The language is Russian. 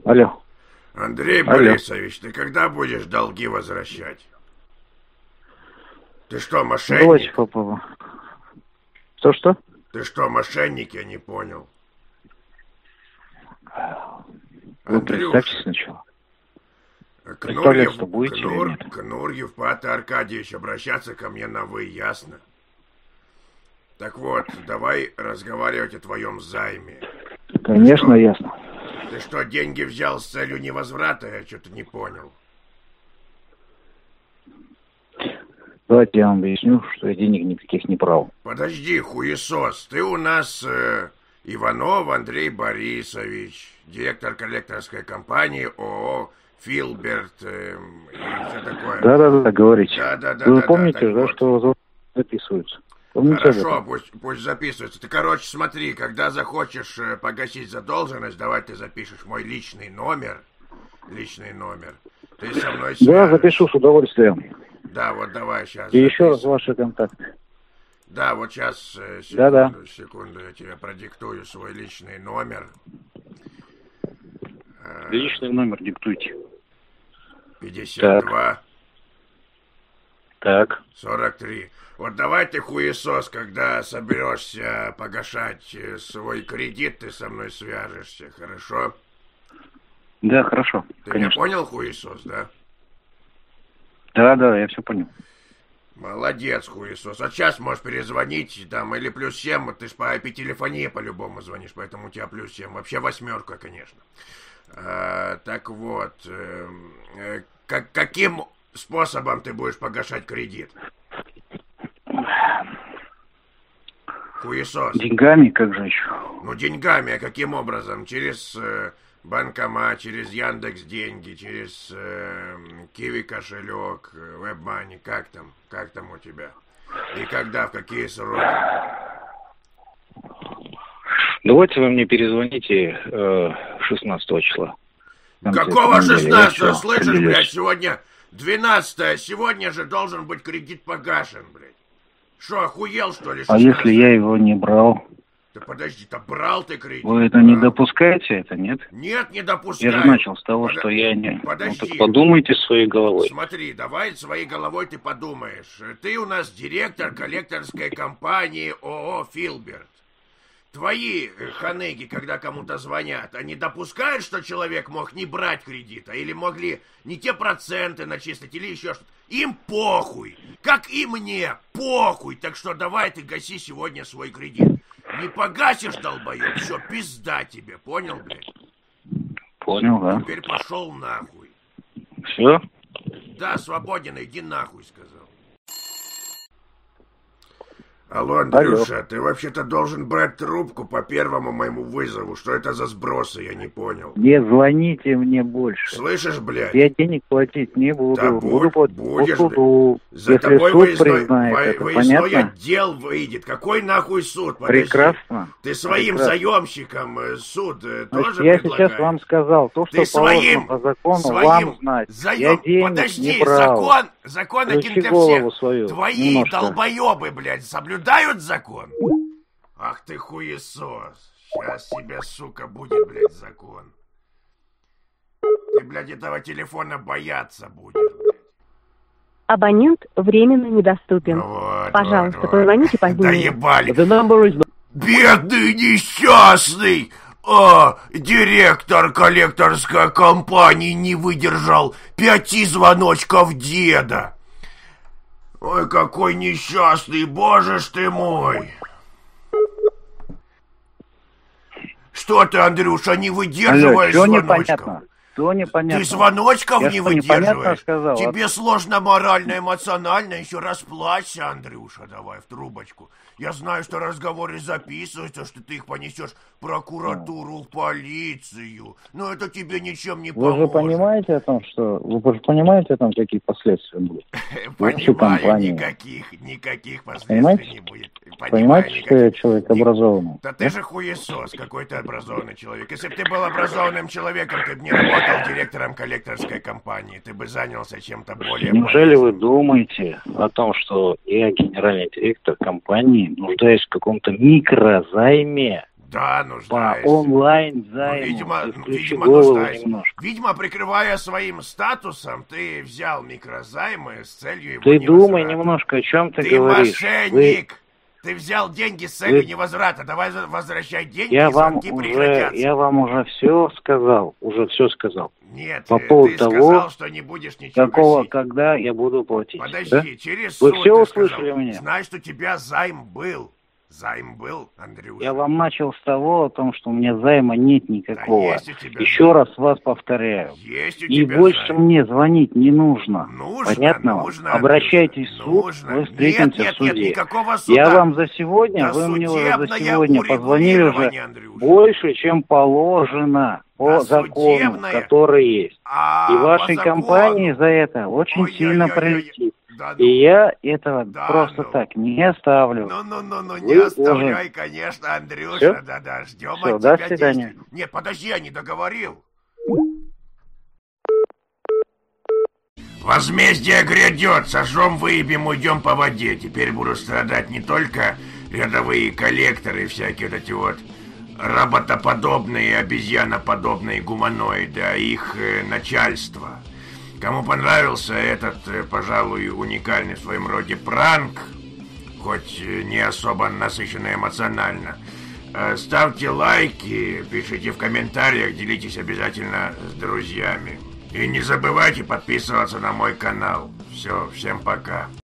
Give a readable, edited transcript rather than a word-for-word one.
Алло. Андрей Борисович, ты когда будешь долги возвращать? Ты что, мошенник? Давайте попробуем. Что? Ты что, мошенник, я не понял. Вы представьтесь сначала. Кнурьев, будете или нет? Кнурьев Патер Аркадьевич, обращаться ко мне на «вы», ясно? Так вот, давай разговаривать о твоем займе. Конечно, ясно. Ты что, деньги взял с целью невозврата? Я что-то не понял. Давайте я вам объясню, что я денег никаких не брал. Подожди, хуесос, ты у нас Иванов Андрей Борисович, директор коллекторской компании ООО «Филберт» и все такое. Да, говорите. Да, Вы помните, да, вот. что записывается? Помните Хорошо, пусть записывается. Ты, короче, смотри, когда захочешь погасить задолженность, давай ты запишешь мой личный номер. Ты со мной свяжешь. Да, запишу с удовольствием. Да, вот давай сейчас. И еще раз ваши контакты. Да, вот сейчас, секунду, я тебе продиктую свой личный номер. Личный номер диктуйте. 52. Так. 43. Вот давай ты, хуесос, когда соберешься погашать свой кредит, ты со мной свяжешься, хорошо? Да, хорошо. Ты конечно. меня понял, хуесос, да? Да, я все понял. Молодец, хуесос. А сейчас можешь перезвонить, там, или +7, вот ты ж по IP-телефонии по-любому звонишь, поэтому у тебя +7. Вообще 8, конечно. Так вот, каким способом ты будешь погашать кредит? Хуесос. Деньгами, как же еще? Ну, деньгами, а каким образом? Через банкомат, через Яндекс.Деньги, через Киви кошелек, WebMoney, как там у тебя? И когда, в какие сроки? Давайте вы мне перезвоните 16 числа. Какого 16? Слышишь, блядь, сегодня 12, сегодня же должен быть кредит погашен, блядь. Что, охуел, что ли? 16? А если я его не брал? Да подожди, брал ты кредит? Вы это не допускаете, это нет? Нет, не допускаю. Я же начал с того, что я не... Подожди. Ну, так подумайте своей головой. Смотри, давай своей головой ты подумаешь. Ты у нас директор коллекторской компании ООО «Филберт». Твои ханыги, когда кому-то звонят, они допускают, что человек мог не брать кредита, или могли не те проценты начислить, или еще что-то. Им похуй, как и мне, похуй. Так что давай ты гаси сегодня свой кредит. Не погасишь, долбоёб, все, пизда тебе, понял, блядь? Понял, да. Теперь пошел нахуй. Все? Да, свободен, иди нахуй, сказал. Алло, Андрюша, ты вообще-то должен брать трубку по первому моему вызову. Что это за сбросы, я не понял. Не звоните мне больше. Слышишь, блядь? Я денег платить не буду. Да будешь, буду. За если тобой суд выездной, признает, это выездной понятно? отдел выйдет. Какой нахуй суд? Подожди. Прекрасно. Ты своим Прекрасно. заемщикам суд тоже я предлагаешь? сейчас вам сказал, то, что Ты положено по закону, вам знать. Я денег Подожди, не брал. закон один для голову всех. свою Твои немножко. долбоебы, блядь, соблюдают закон? Ах ты хуесос. Сейчас тебе, сука, будет, блядь, закон. Ты, блядь, этого телефона бояться будешь, блядь. Абонент временно недоступен. Вот, Пожалуйста, вот. позвоните Да позднее. ебали. Бедный несчастный! Директор коллекторской компании не выдержал 5 звоночков деда. Ой, какой несчастный, боже ж ты мой. Что ты, Андрюша, не выдерживаешь Алло, звоночков? непонятно? Ты звоночков Я не что, непонятно выдерживаешь? сказал? Тебе сложно морально, эмоционально, еще расплачься, Андрюша, давай в трубочку. Я знаю, что разговоры записываются, что ты их понесешь в прокуратуру, в полицию. Но это тебе ничем не поможет. Вы же понимаете о том, какие последствия будут? Понимаю, никаких последствий не будет. Понимаете, что я человек образованный? Да ты же хуесос, какой ты образованный человек. Если бы ты был образованным человеком, ты бы не работал директором коллекторской компании. Ты бы занялся чем-то более... Неужели вы думаете о том, что я генеральный директор компании, нуждаюсь в каком-то микрозайме? Да, по нуждаешься. онлайн-займу. Видимо, Ты включи видимо, голову нуждаешься. немножко. Видимо, прикрывая своим статусом, ты взял микрозаймы с целью его Ты думай невозврата. немножко, о чем ты Ты говоришь. мошенник! Ты взял деньги с целью невозврата. Давай возвращай деньги, Я и вам звонки прекратятся. уже все сказал. Нет, По поводу ты того, сказал, что не будешь ничего гасить. когда я буду платить. Подожди, Да? через Вы суд все ты услышали сказал. меня? Знай, что у тебя займ был. Займ был, Андрюша. Я вам начал с того, о том, что у меня займа нет никакого. Да есть у тебя Еще займ. раз вас повторяю. Есть у И тебя больше займ. мне звонить не нужно. Нужно, Понятно вам? нужно, Обращайтесь в Андрюша, суд, нужно. мы встретимся Нет, в суде. нет, никакого суда. Я вам за сегодня, вы мне уже за Досудебное сегодня позвонили уже урегулирование, Андрюша. больше, чем положено по закону, Досудебное? который есть. А И по вашей закону? компании за это очень сильно Ой-ой-ой-ой-ой. пролетит. Да ну. И я этого Да просто ну. так не оставлю. Ну, Вы не оставляй, тоже. конечно, Андрюша. Всё? Да-да, ждем Всё, от до тебя свидания. действий. Нет, подожди, я не договорил. Возмездие грядет, сожжем, выебем, уйдем по воде. Теперь будут страдать не только рядовые коллекторы, всякие вот эти вот роботоподобные, обезьяноподобные гуманоиды, а их начальство. Кому понравился этот, пожалуй, уникальный в своем роде пранк, хоть не особо насыщенный эмоционально, ставьте лайки, пишите в комментариях, делитесь обязательно с друзьями. И не забывайте подписываться на мой канал. Все, всем пока.